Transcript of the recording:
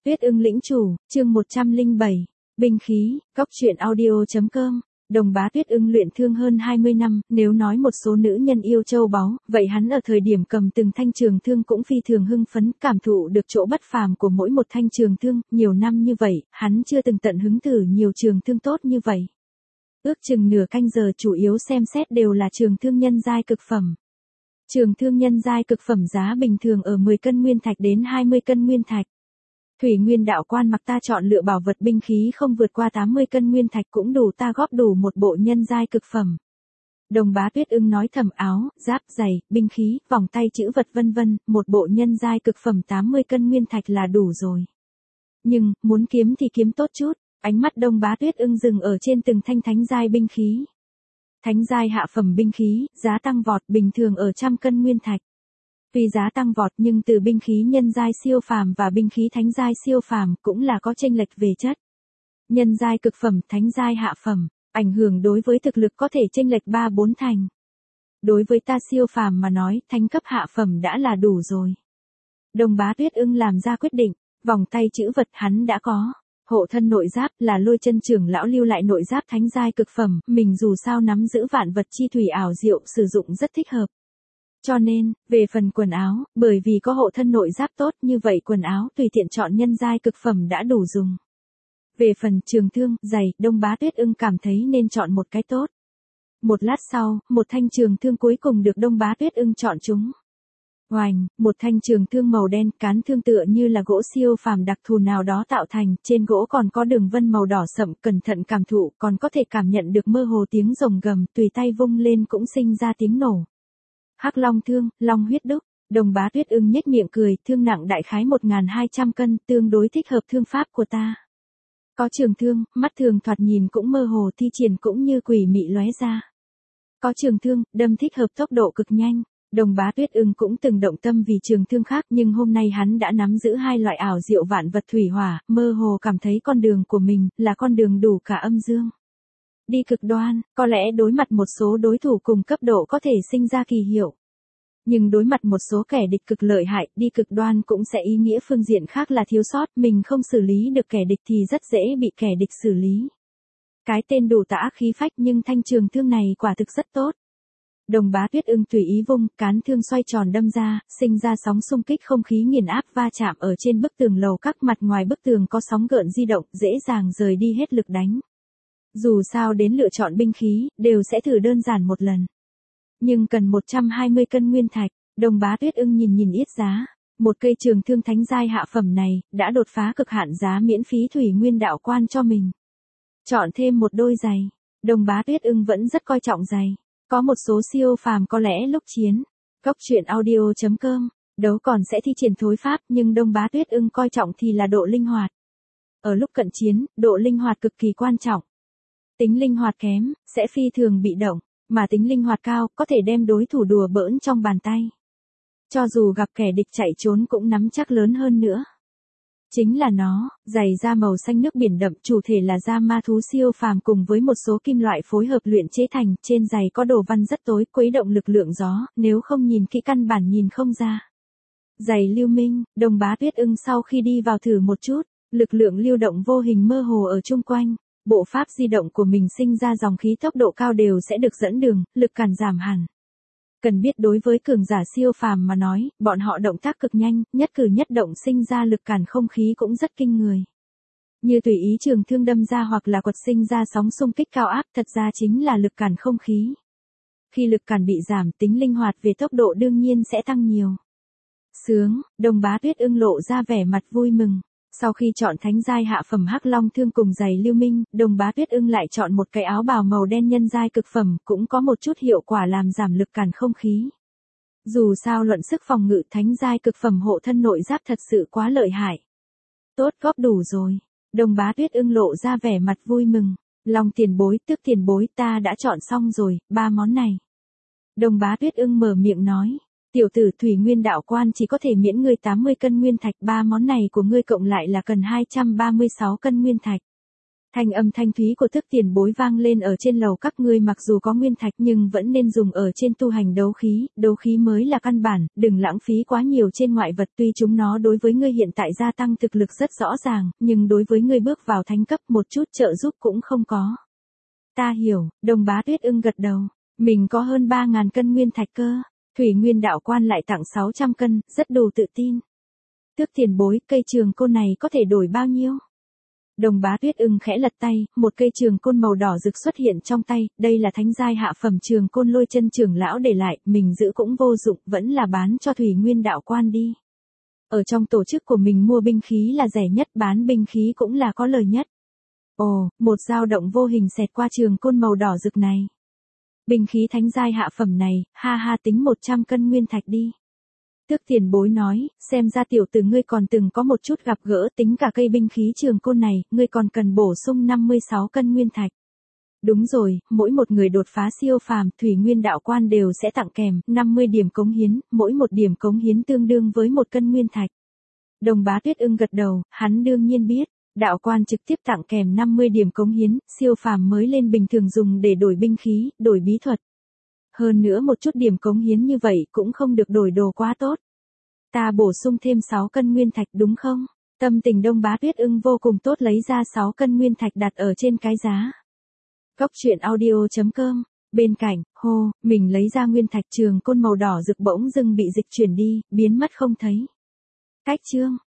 Tuyết ưng lĩnh chủ, chương 107. Binh khí, góc truyện audio.com. Đồng Bá Tuyết ưng luyện thương hơn 20 năm, nếu nói một số nữ nhân yêu châu báu, vậy hắn ở thời điểm cầm từng thanh trường thương cũng phi thường hưng phấn, cảm thụ được chỗ bất phàm của mỗi một thanh trường thương, nhiều năm như vậy, hắn chưa từng tận hứng thử nhiều trường thương tốt như vậy. Ước chừng nửa canh giờ chủ yếu xem xét đều là trường thương nhân giai cực phẩm. Trường thương nhân giai cực phẩm giá bình thường ở 10 cân nguyên thạch đến 20 cân nguyên thạch. Thủy Nguyên đạo quan mặc ta chọn lựa bảo vật binh khí không vượt qua 80 cân nguyên thạch cũng đủ ta góp đủ một bộ nhân giai cực phẩm. Đồng Bá Tuyết ưng nói thầm áo, giáp, giày, binh khí, vòng tay chữ vật vân vân, một bộ nhân giai cực phẩm 80 cân nguyên thạch là đủ rồi. Nhưng, muốn kiếm thì kiếm tốt chút, ánh mắt Đồng Bá Tuyết ưng dừng ở trên từng thanh thánh giai binh khí. Thánh giai hạ phẩm binh khí, giá tăng vọt bình thường ở 100 cân nguyên thạch. Tuy giá tăng vọt nhưng từ binh khí nhân giai siêu phàm và binh khí thánh giai siêu phàm cũng là có chênh lệch về chất. Nhân giai cực phẩm, thánh giai hạ phẩm, ảnh hưởng đối với thực lực có thể chênh lệch 3-4 thành. Đối với ta siêu phàm mà nói, thánh cấp hạ phẩm đã là đủ rồi. Đồng Bá Tuyết ưng làm ra quyết định, vòng tay chữ vật hắn đã có. Hộ thân nội giáp là Lôi Chân trưởng lão lưu lại nội giáp thánh giai cực phẩm, mình dù sao nắm giữ vạn vật chi thủy ảo diệu sử dụng rất thích hợp. Cho nên, về phần quần áo, bởi vì có hộ thân nội giáp tốt như vậy quần áo tùy tiện chọn nhân giai cực phẩm đã đủ dùng. Về phần trường thương, giày, Đồng Bá Tuyết ưng cảm thấy nên chọn một cái tốt. Một lát sau, một thanh trường thương cuối cùng được Đồng Bá Tuyết ưng chọn chúng. Oành, một thanh trường thương màu đen, cán thương tựa như là gỗ siêu phàm đặc thù nào đó tạo thành, trên gỗ còn có đường vân màu đỏ sậm, cẩn thận cảm thụ, còn có thể cảm nhận được mơ hồ tiếng rồng gầm, tùy tay vung lên cũng sinh ra tiếng nổ. Hắc Long thương, long huyết đúc, Đồng Bá Tuyết ưng nhếch miệng cười, thương nặng đại khái 1200 cân, tương đối thích hợp thương pháp của ta. Có trường thương, mắt thường thoạt nhìn cũng mơ hồ, thi triển cũng như quỷ mị lóe ra. Có trường thương, đâm thích hợp tốc độ cực nhanh. Đồng Bá Tuyết ưng cũng từng động tâm vì trường thương khác, nhưng hôm nay hắn đã nắm giữ hai loại ảo diệu vạn vật thủy hỏa, mơ hồ cảm thấy con đường của mình là con đường đủ cả âm dương. Đi cực đoan, có lẽ đối mặt một số đối thủ cùng cấp độ có thể sinh ra kỳ hiệu. Nhưng đối mặt một số kẻ địch cực lợi hại, đi cực đoan cũng sẽ ý nghĩa phương diện khác là thiếu sót, mình không xử lý được kẻ địch thì rất dễ bị kẻ địch xử lý. Cái tên đủ tả khí phách nhưng thanh trường thương này quả thực rất tốt. Đồng Bá Tuyết ưng tùy ý vung, cán thương xoay tròn đâm ra, sinh ra sóng xung kích không khí nghiền áp va chạm ở trên bức tường lầu các mặt ngoài bức tường có sóng gợn di động, dễ dàng rời đi hết lực đánh. Dù sao đến lựa chọn binh khí, đều sẽ thử đơn giản một lần. Nhưng cần 120 cân nguyên thạch, Đồng Bá Tuyết ưng nhìn ít giá. Một cây trường thương thánh giai hạ phẩm này, đã đột phá cực hạn giá miễn phí Thủy Nguyên đạo quan cho mình. Chọn thêm một đôi giày, Đồng Bá Tuyết ưng vẫn rất coi trọng giày. Có một số siêu phàm có lẽ lúc chiến. Góc truyện audio.com, đấu còn sẽ thi triển thối pháp nhưng Đồng Bá Tuyết ưng coi trọng thì là độ linh hoạt. Ở lúc cận chiến, độ linh hoạt cực kỳ quan trọng. Tính linh hoạt kém, sẽ phi thường bị động, mà tính linh hoạt cao, có thể đem đối thủ đùa bỡn trong bàn tay. Cho dù gặp kẻ địch chạy trốn cũng nắm chắc lớn hơn nữa. Chính là nó, giày da màu xanh nước biển đậm, chủ thể là da ma thú siêu phàm cùng với một số kim loại phối hợp luyện chế thành, trên giày có đồ văn rất tối, khuấy động lực lượng gió, nếu không nhìn kỹ căn bản nhìn không ra. Giày lưu minh, Đồng Bá Tuyết ưng sau khi đi vào thử một chút, lực lượng lưu động vô hình mơ hồ ở chung quanh. Bộ pháp di động của mình sinh ra dòng khí tốc độ cao đều sẽ được dẫn đường, lực cản giảm hẳn. Cần biết đối với cường giả siêu phàm mà nói, bọn họ động tác cực nhanh, nhất cử nhất động sinh ra lực cản không khí cũng rất kinh người. Như tùy ý trường thương đâm ra hoặc là quật sinh ra sóng xung kích cao áp, thật ra chính là lực cản không khí. Khi lực cản bị giảm, tính linh hoạt về tốc độ đương nhiên sẽ tăng nhiều. Sướng, Đồng Bá Tuyết ưng lộ ra vẻ mặt vui mừng. Sau khi chọn thánh giai hạ phẩm Hắc Long thương cùng giày lưu minh, Đồng Bá Tuyết ưng lại chọn một cái áo bào màu đen nhân giai cực phẩm, cũng có một chút hiệu quả làm giảm lực cản không khí. Dù sao luận sức phòng ngự thánh giai cực phẩm hộ thân nội giáp thật sự quá lợi hại. Tốt, góp đủ rồi. Đồng Bá Tuyết ưng lộ ra vẻ mặt vui mừng. Long tiền bối, tức tiền bối, ta đã chọn xong rồi, 3 món này. Đồng Bá Tuyết ưng mở miệng nói. Tiểu tử, Thủy Nguyên đạo quan chỉ có thể miễn ngươi 80 cân nguyên thạch, 3 món này của ngươi cộng lại là cần 236 cân nguyên thạch. Thanh âm thanh thúy của Thức Tiền Bối vang lên ở trên lầu, các ngươi mặc dù có nguyên thạch nhưng vẫn nên dùng ở trên tu hành đấu khí mới là căn bản, đừng lãng phí quá nhiều trên ngoại vật, tuy chúng nó đối với ngươi hiện tại gia tăng thực lực rất rõ ràng, nhưng đối với ngươi bước vào thánh cấp một chút trợ giúp cũng không có. Ta hiểu, Đồng Bá Tuyết Ưng gật đầu, mình có hơn 3.000 cân nguyên thạch cơ, Thủy Nguyên đạo quan lại tặng 600 cân, rất đủ tự tin. Thức Tiền Bối, cây trường côn này có thể đổi bao nhiêu? Đồng Bá Tuyết Ưng khẽ lật tay, một cây trường côn màu đỏ rực xuất hiện trong tay, đây là thánh giai hạ phẩm trường côn Lôi Chân trưởng lão để lại, mình giữ cũng vô dụng, vẫn là bán cho Thủy Nguyên đạo quan đi. Ở trong tổ chức của mình mua binh khí là rẻ nhất, bán binh khí cũng là có lời nhất. Ồ, một dao động vô hình xẹt qua trường côn màu đỏ rực này. Binh khí thánh giai hạ phẩm này, ha ha, tính 100 cân nguyên thạch đi. Thức Tiền Bối nói, xem ra tiểu tử ngươi còn từng có một chút gặp gỡ, tính cả cây binh khí trường côn này, ngươi còn cần bổ sung 56 cân nguyên thạch. Đúng rồi, mỗi một người đột phá siêu phàm, Thủy Nguyên đạo quan đều sẽ tặng kèm 50 điểm cống hiến, mỗi một điểm cống hiến tương đương với 1 cân nguyên thạch. Đồng Bá Tuyết Ưng gật đầu, hắn đương nhiên biết, đạo quan trực tiếp tặng kèm 50 điểm cống hiến, siêu phàm mới lên bình thường dùng để đổi binh khí, đổi bí thuật. Hơn nữa một chút điểm cống hiến như vậy cũng không được đổi đồ quá tốt. Ta bổ sung thêm 6 cân nguyên thạch đúng không? Tâm tình Đông Bá Tuyết Ưng vô cùng tốt, lấy ra 6 cân nguyên thạch đặt ở trên cái giá. Cốc truyện audio.com. Bên cạnh, hô, mình lấy ra nguyên thạch, trường côn màu đỏ rực bỗng dưng bị dịch chuyển đi, biến mất không thấy. Cách chương.